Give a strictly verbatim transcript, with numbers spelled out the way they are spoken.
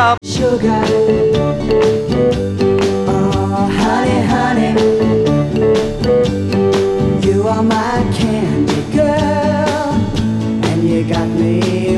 up. Sugar, oh honey, honey, you are my candy girl, and you got me